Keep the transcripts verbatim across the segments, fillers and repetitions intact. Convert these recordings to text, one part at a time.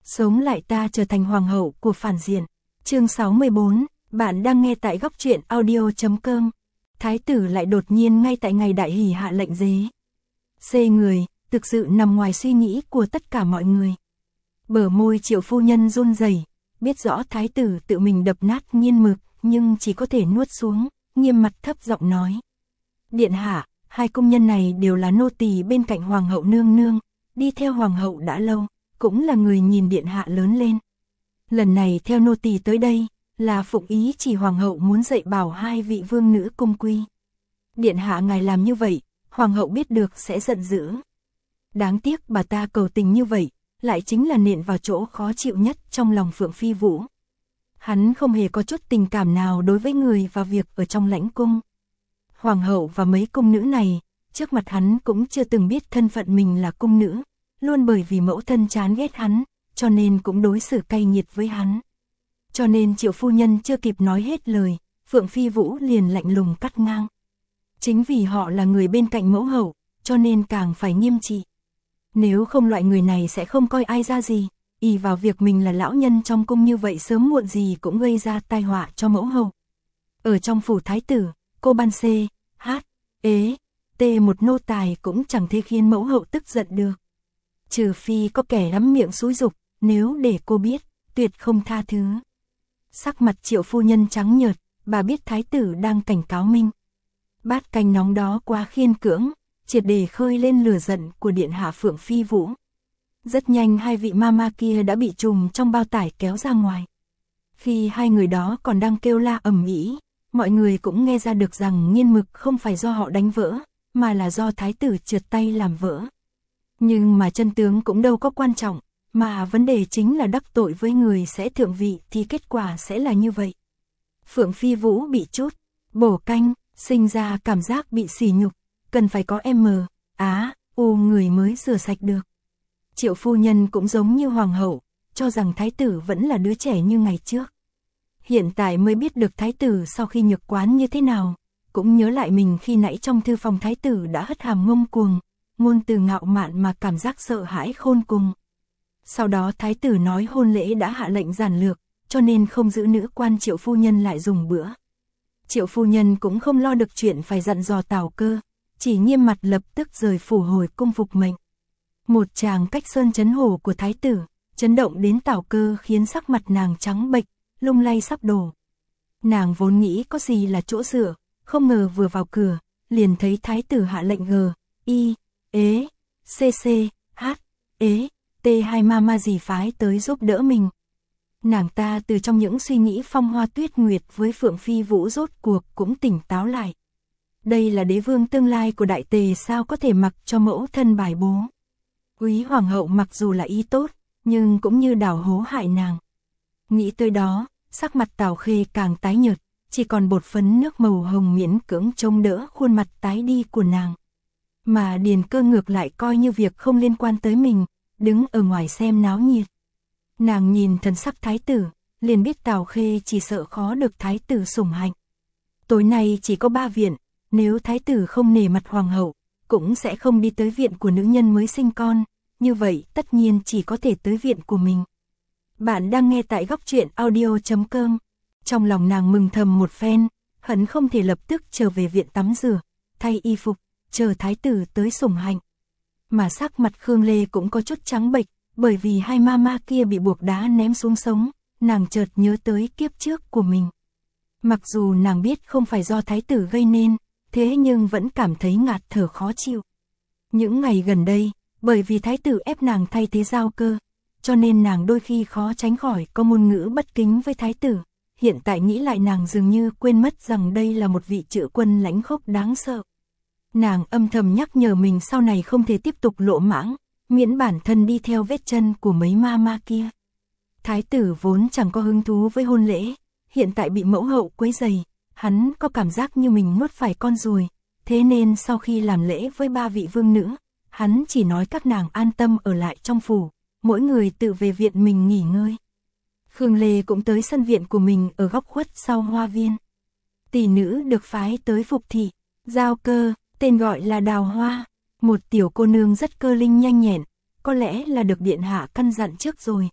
Sống lại ta trở thành hoàng hậu của phản diện. Chương sáu mươi bốn, bạn đang nghe tại góc truyện audio chấm com. Thái tử lại đột nhiên ngay tại ngày đại hỷ hạ lệnh dế. Xê người, thực sự nằm ngoài suy nghĩ của tất cả mọi người. Bờ môi Triệu phu nhân run rẩy, biết rõ thái tử tự mình đập nát nghiên mực, nhưng chỉ có thể nuốt xuống, nghiêm mặt thấp giọng nói. Điện hạ, hai công nhân này đều là nô tỳ bên cạnh hoàng hậu nương nương, đi theo hoàng hậu đã lâu, cũng là người nhìn điện hạ lớn lên. Lần này theo nô tỳ tới đây, là phụng ý chỉ hoàng hậu muốn dạy bảo hai vị vương nữ cung quy. Điện hạ ngài làm như vậy, hoàng hậu biết được sẽ giận dữ. Đáng tiếc bà ta cầu tình như vậy, lại chính là nện vào chỗ khó chịu nhất trong lòng Phượng Phi Vũ. Hắn không hề có chút tình cảm nào đối với người và việc ở trong lãnh cung. Hoàng hậu và mấy cung nữ này, trước mặt hắn cũng chưa từng biết thân phận mình là cung nữ, luôn bởi vì mẫu thân chán ghét hắn, cho nên cũng đối xử cay nghiệt với hắn. Cho nên Triệu phu nhân chưa kịp nói hết lời, Phượng Phi Vũ liền lạnh lùng cắt ngang. Chính vì họ là người bên cạnh mẫu hậu, cho nên càng phải nghiêm trị. Nếu không loại người này sẽ không coi ai ra gì, ỷ vào việc mình là lão nhân trong cung như vậy sớm muộn gì cũng gây ra tai họa cho mẫu hậu. Ở trong phủ thái tử, cô ban xê, hát, ế, tê một nô tài cũng chẳng thể khiến mẫu hậu tức giận được. Trừ phi có kẻ lắm miệng xúi giục, nếu để cô biết, tuyệt không tha thứ. Sắc mặt Triệu phu nhân trắng nhợt, bà biết thái tử đang cảnh cáo mình. Bát canh nóng đó quá khiên cưỡng, triệt để khơi lên lửa giận của điện hạ Phượng Phi Vũ. Rất nhanh hai vị mama kia đã bị trùm trong bao tải kéo ra ngoài. Khi hai người đó còn đang kêu la ầm ĩ, mọi người cũng nghe ra được rằng nghiên mực không phải do họ đánh vỡ, mà là do thái tử trượt tay làm vỡ. Nhưng mà chân tướng cũng đâu có quan trọng, mà vấn đề chính là đắc tội với người sẽ thượng vị thì kết quả sẽ là như vậy. Phượng Phi Vũ bị chút bổ canh, sinh ra cảm giác bị sỉ nhục, cần phải có M, Á, U người mới rửa sạch được. Triệu phu nhân cũng giống như hoàng hậu, cho rằng thái tử vẫn là đứa trẻ như ngày trước. Hiện tại mới biết được thái tử sau khi nhược quán như thế nào, cũng nhớ lại mình khi nãy trong thư phòng thái tử đã hất hàm ngông cuồng, ngôn từ ngạo mạn mà cảm giác sợ hãi khôn cùng. Sau đó thái tử nói hôn lễ đã hạ lệnh giản lược, cho nên không giữ nữ quan Triệu phu nhân lại dùng bữa. Triệu phu nhân cũng không lo được chuyện phải dặn dò Tào Cơ, chỉ nghiêm mặt lập tức rời phủ hồi cung phục mệnh. Một tràng cách sơn chấn hổ của thái tử, chấn động đến Tào Cơ khiến sắc mặt nàng trắng bệch, lung lay sắp đổ. Nàng vốn nghĩ có gì là chỗ dựa, không ngờ vừa vào cửa, liền thấy thái tử hạ lệnh G, I, ế, C C, H, ế, T hai mama gì phái tới giúp đỡ mình. Nàng ta từ trong những suy nghĩ phong hoa tuyết nguyệt với Phượng Phi Vũ rốt cuộc cũng tỉnh táo lại. Đây là đế vương tương lai của đại tề sao có thể mặc cho mẫu thân bài bố. Quý hoàng hậu mặc dù là ý tốt, nhưng cũng như đào hố hại nàng. Nghĩ tới đó, sắc mặt Tào Khê càng tái nhợt, chỉ còn bột phấn nước màu hồng miễn cưỡng chống đỡ khuôn mặt tái đi của nàng. Mà Điền Cơ ngược lại coi như việc không liên quan tới mình, đứng ở ngoài xem náo nhiệt. Nàng nhìn thần sắc thái tử, liền biết Tào Khê chỉ sợ khó được thái tử sủng hạnh. Tối nay chỉ có ba viện, nếu thái tử không nể mặt hoàng hậu, cũng sẽ không đi tới viện của nữ nhân mới sinh con, như vậy tất nhiên chỉ có thể tới viện của mình. Bạn đang nghe tại góc truyện audio chấm com. Trong lòng nàng mừng thầm một phen, hận không thể lập tức trở về viện tắm rửa, thay y phục, chờ thái tử tới sủng hạnh. Mà sắc mặt Khương Lê cũng có chút trắng bệch, bởi vì hai mama kia bị buộc đá ném xuống sống, nàng chợt nhớ tới kiếp trước của mình. Mặc dù nàng biết không phải do thái tử gây nên, thế nhưng vẫn cảm thấy ngạt thở khó chịu. Những ngày gần đây, bởi vì thái tử ép nàng thay thế Giao Cơ, cho nên nàng đôi khi khó tránh khỏi có ngôn ngữ bất kính với thái tử. Hiện tại nghĩ lại nàng dường như quên mất rằng đây là một vị trữ quân lãnh khốc đáng sợ. Nàng âm thầm nhắc nhở mình sau này không thể tiếp tục lỗ mãng, miễn bản thân đi theo vết chân của mấy ma ma kia. Thái tử vốn chẳng có hứng thú với hôn lễ, hiện tại bị mẫu hậu quấy rầy, hắn có cảm giác như mình nuốt phải con ruồi, thế nên sau khi làm lễ với ba vị vương nữ, hắn chỉ nói các nàng an tâm ở lại trong phủ, mỗi người tự về viện mình nghỉ ngơi. Khương Lê cũng tới sân viện của mình ở góc khuất sau hoa viên. Tỷ nữ được phái tới phục thị, Giao Cơ, tên gọi là Đào Hoa, một tiểu cô nương rất cơ linh nhanh nhẹn, có lẽ là được điện hạ căn dặn trước rồi,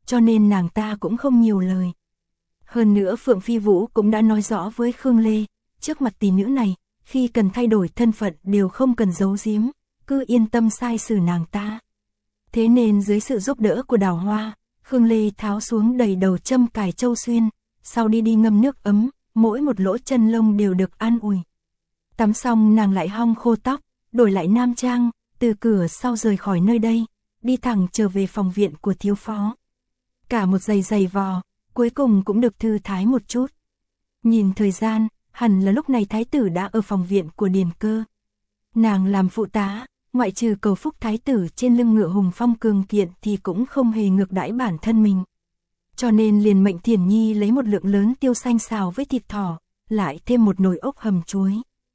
cho nên nàng ta cũng không nhiều lời. Hơn nữa Phượng Phi Vũ cũng đã nói rõ với Khương Lê, trước mặt tỷ nữ này, khi cần thay đổi thân phận đều không cần giấu giếm, cứ yên tâm sai xử nàng ta. Thế nên dưới sự giúp đỡ của Đào Hoa, Khương Lê tháo xuống đầy đầu châm cài châu xuyên, sau đi đi ngâm nước ấm, mỗi một lỗ chân lông đều được an ủi. Tắm xong nàng lại hong khô tóc, đổi lại nam trang, từ cửa sau rời khỏi nơi đây, đi thẳng trở về phòng viện của thiếu phó. Cả một giày giày vò, cuối cùng cũng được thư thái một chút. Nhìn thời gian, hẳn là lúc này thái tử đã ở phòng viện của Điền Cơ. Nàng làm phụ tá, ngoại trừ cầu phúc thái tử trên lưng ngựa hùng phong cường kiện thì cũng không hề ngược đãi bản thân mình. Cho nên liền mệnh Thiển Nhi lấy một lượng lớn tiêu xanh xào với thịt thỏ, lại thêm một nồi ốc hầm chuối.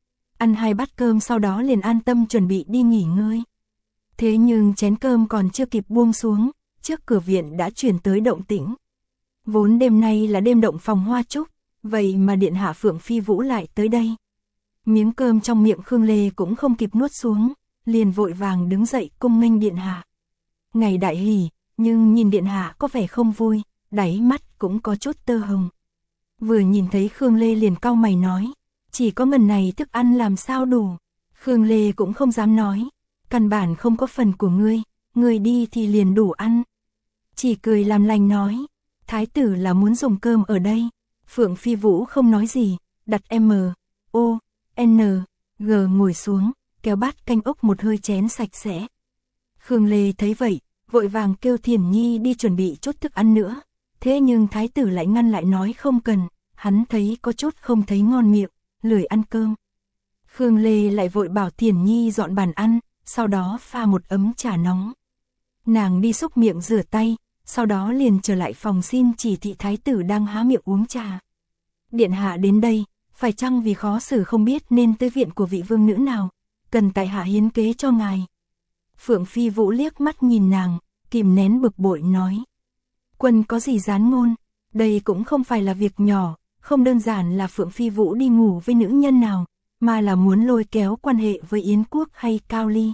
Ăn hai bát cơm sau đó liền an tâm chuẩn bị đi nghỉ ngơi. Thế nhưng chén cơm còn chưa kịp buông xuống, trước cửa viện đã chuyển tới động tĩnh. Vốn đêm nay là đêm động phòng hoa trúc, vậy mà điện hạ Phượng Phi Vũ lại tới đây. Miếng cơm trong miệng Khương Lê cũng không kịp nuốt xuống, liền vội vàng đứng dậy cung nghênh điện hạ. Ngày đại hỷ, nhưng nhìn điện hạ có vẻ không vui, đáy mắt cũng có chút tơ hồng. Vừa nhìn thấy Khương Lê liền cau mày nói, chỉ có ngần này thức ăn làm sao đủ. Khương Lê cũng không dám nói, căn bản không có phần của ngươi, ngươi đi thì liền đủ ăn. Chỉ cười làm lành nói, thái tử là muốn dùng cơm ở đây. Phượng Phi Vũ không nói gì, đặt M, O, N, G ngồi xuống, kéo bát canh ốc một hơi chén sạch sẽ. Khương Lê thấy vậy, vội vàng kêu Thiển Nhi đi chuẩn bị chút thức ăn nữa. Thế nhưng thái tử lại ngăn lại nói không cần, hắn thấy có chút không thấy ngon miệng, lười ăn cơm. Khương Lê lại vội bảo Thiển Nhi dọn bàn ăn, sau đó pha một ấm trà nóng. Nàng đi xúc miệng rửa tay, sau đó liền trở lại phòng xin chỉ thị thái tử đang há miệng uống trà. Điện hạ đến đây, phải chăng vì khó xử không biết nên tới viện của vị vương nữ nào, cần tại hạ hiến kế cho ngài. Phượng Phi Vũ liếc mắt nhìn nàng, kìm nén bực bội nói. Quân có gì gián ngôn, đây cũng không phải là việc nhỏ, không đơn giản là Phượng Phi Vũ đi ngủ với nữ nhân nào, mà là muốn lôi kéo quan hệ với Yến Quốc hay Cao Ly.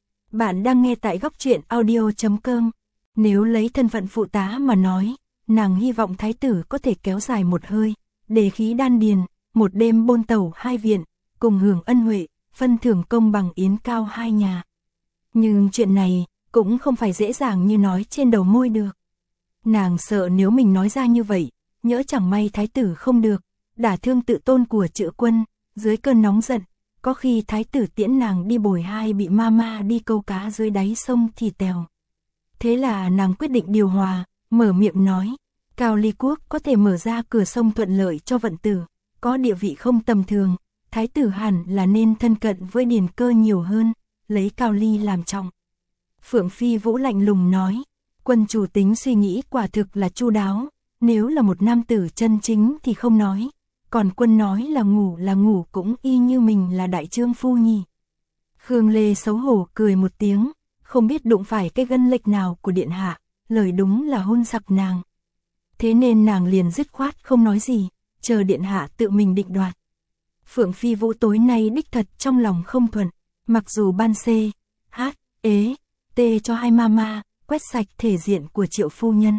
Bạn đang nghe tại góc truyện audio chấm com. Nếu lấy thân phận phụ tá mà nói, nàng hy vọng thái tử có thể kéo dài một hơi, đề khí đan điền, một đêm bôn tẩu hai viện, cùng hưởng ân huệ, phân thưởng công bằng Yến Cao hai nhà. Nhưng chuyện này cũng không phải dễ dàng như nói trên đầu môi được. Nàng sợ nếu mình nói ra như vậy, nhỡ chẳng may thái tử không được, đả thương tự tôn của Trự Quân, dưới cơn nóng giận, có khi thái tử tiễn nàng đi bồi hai bị ma ma đi câu cá dưới đáy sông thì tèo. Thế là nàng quyết định điều hòa, mở miệng nói, Cao Ly Quốc có thể mở ra cửa sông thuận lợi cho vận tử, có địa vị không tầm thường, thái tử hẳn là nên thân cận với Điền Cơ nhiều hơn, lấy Cao Ly làm trọng. Phượng Phi Vũ lạnh lùng nói, quân chủ tính suy nghĩ quả thực là chu đáo, nếu là một nam tử chân chính thì không nói, còn quân nói là ngủ là ngủ cũng y như mình là đại trương phu nhỉ. Khương Lê xấu hổ cười một tiếng, không biết đụng phải cái gân lệch nào của điện hạ, lời đúng là hôn sặc nàng. Thế nên nàng liền dứt khoát không nói gì, chờ điện hạ tự mình định đoạt. Phượng Phi Vũ tối nay đích thật trong lòng không thuận, mặc dù ban C, H, ế, T cho hai mama, quét sạch thể diện của Triệu phu nhân.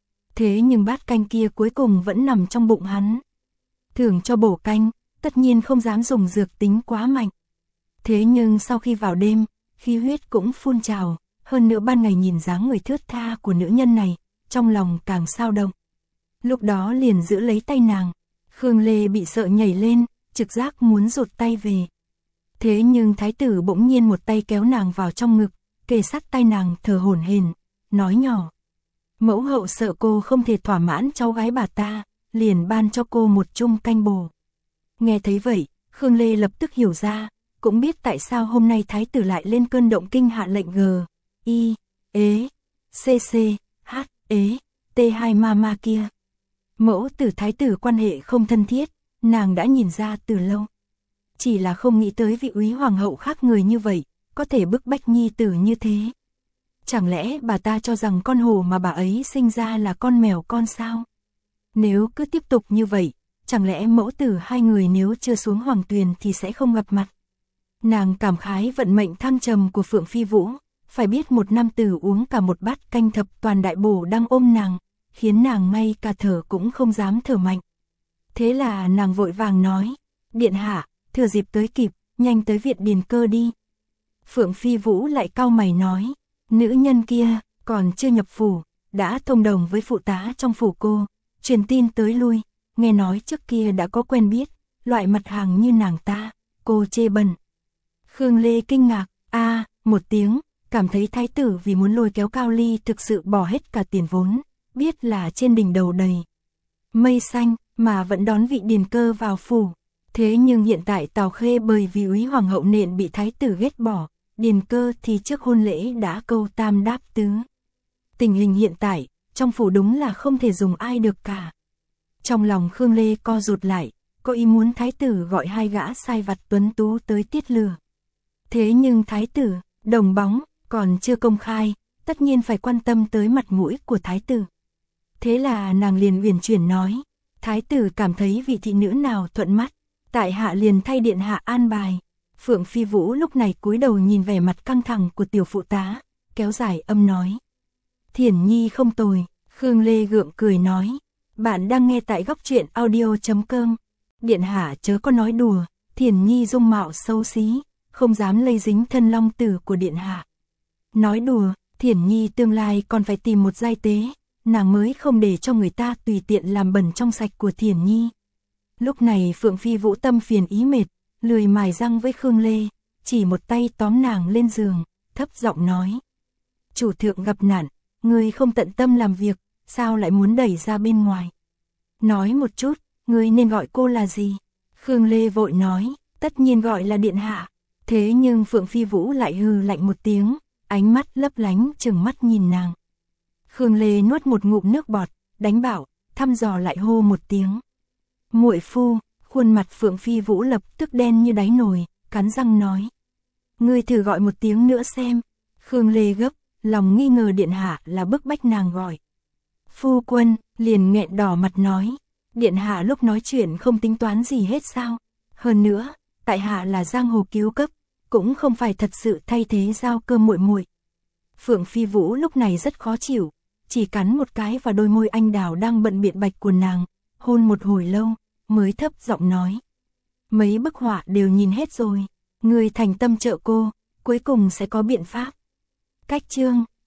Thế nhưng bát canh kia cuối cùng vẫn nằm trong bụng hắn. Thưởng cho bổ canh, tất nhiên không dám dùng dược tính quá mạnh. Thế nhưng sau khi vào đêm, khí huyết cũng phun trào, hơn nữa ban ngày nhìn dáng người thướt tha của nữ nhân này, trong lòng càng sao động. Lúc đó liền giữ lấy tay nàng, Khương Lê bị sợ nhảy lên, trực giác muốn rụt tay về. Thế nhưng thái tử bỗng nhiên một tay kéo nàng vào trong ngực, kề sát tay nàng thở hổn hển, nói nhỏ. Mẫu hậu sợ cô không thể thỏa mãn cháu gái bà ta, liền ban cho cô một chung canh bổ. Nghe thấy vậy, Khương Lê lập tức hiểu ra, cũng biết tại sao hôm nay thái tử lại lên cơn động kinh hạ lệnh G, I, ế, C C, H, ế, T hai mama kia. Mẫu tử thái tử quan hệ không thân thiết, nàng đã nhìn ra từ lâu. Chỉ là không nghĩ tới vị úy hoàng hậu khác người như vậy, có thể bức bách nhi tử như thế. Chẳng lẽ bà ta cho rằng con hổ mà bà ấy sinh ra là con mèo con sao? Nếu cứ tiếp tục như vậy, chẳng lẽ mẫu tử hai người nếu chưa xuống hoàng tuyền thì sẽ không gặp mặt? Nàng cảm khái vận mệnh thăng trầm của Phượng Phi Vũ, phải biết một nam tử uống cả một bát canh thập toàn đại bổ đang ôm nàng, khiến nàng ngay cả thở cũng không dám thở mạnh. Thế là nàng vội vàng nói, điện hạ, thừa dịp tới kịp, nhanh tới viện Điền Cơ đi. Phượng Phi Vũ lại cau mày nói, nữ nhân kia, còn chưa nhập phủ, đã thông đồng với phụ tá trong phủ cô, truyền tin tới lui, nghe nói trước kia đã có quen biết, loại mặt hàng như nàng ta, cô chê bẩn. Khương Lê kinh ngạc, a một tiếng, cảm thấy thái tử vì muốn lôi kéo Cao Ly thực sự bỏ hết cả tiền vốn, biết là trên đỉnh đầu đầy mây xanh, mà vẫn đón vị Điền Cơ vào phủ. Thế nhưng hiện tại Tào Khê bởi vì úy hoàng hậu nện bị thái tử ghét bỏ, Điền Cơ thì trước hôn lễ đã câu tam đáp tứ. Tình hình hiện tại, trong phủ đúng là không thể dùng ai được cả. Trong lòng Khương Lê co rụt lại, có ý muốn thái tử gọi hai gã sai vặt tuấn tú tới tiết lừa. Thế nhưng thái tử, đồng bóng, còn chưa công khai, tất nhiên phải quan tâm tới mặt mũi của thái tử. Thế là nàng liền uyển chuyển nói, thái tử cảm thấy vị thị nữ nào thuận mắt, tại hạ liền thay điện hạ an bài. Phượng Phi Vũ lúc này cúi đầu nhìn vẻ mặt căng thẳng của tiểu phụ tá, kéo dài âm nói. Thiển Nhi không tồi. Khương Lê gượng cười nói, bạn đang nghe tại góc truyện audio chấm com. Điện hạ chớ có nói đùa, Thiển Nhi dung mạo xấu xí, không dám lây dính thân long tử của điện hạ. Nói đùa, Thiển Nhi tương lai còn phải tìm một giai tế, nàng mới không để cho người ta tùy tiện làm bẩn trong sạch của Thiển Nhi. Lúc này Phượng Phi Vũ tâm phiền ý mệt, lười mài răng với Khương Lê, chỉ một tay tóm nàng lên giường, thấp giọng nói. Chủ thượng gặp nạn, ngươi không tận tâm làm việc, sao lại muốn đẩy ra bên ngoài? Nói một chút, ngươi nên gọi cô là gì? Khương Lê vội nói, tất nhiên gọi là điện hạ. Thế nhưng Phượng Phi Vũ lại hừ lạnh một tiếng, ánh mắt lấp lánh trừng mắt nhìn nàng. Khương Lê nuốt một ngụm nước bọt, đánh bảo, thăm dò lại hô một tiếng. Muội phu, khuôn mặt Phượng Phi Vũ lập tức đen như đáy nồi, cắn răng nói. Ngươi thử gọi một tiếng nữa xem. Khương Lê gấp, lòng nghi ngờ điện hạ là bức bách nàng gọi. Phu quân, liền nghẹn đỏ mặt nói. Điện hạ lúc nói chuyện không tính toán gì hết sao? Hơn nữa, tại hạ là giang hồ cứu cấp, cũng không phải thật sự thay thế giao cơ muội muội. Phượng Phi Vũ lúc này rất khó chịu, chỉ cắn một cái vào đôi môi anh đào đang bận biện bạch của nàng, hôn một hồi lâu, mới thấp giọng nói. Mấy bức họa đều nhìn hết rồi, người thành tâm trợ cô, cuối cùng sẽ có biện pháp. Cách chương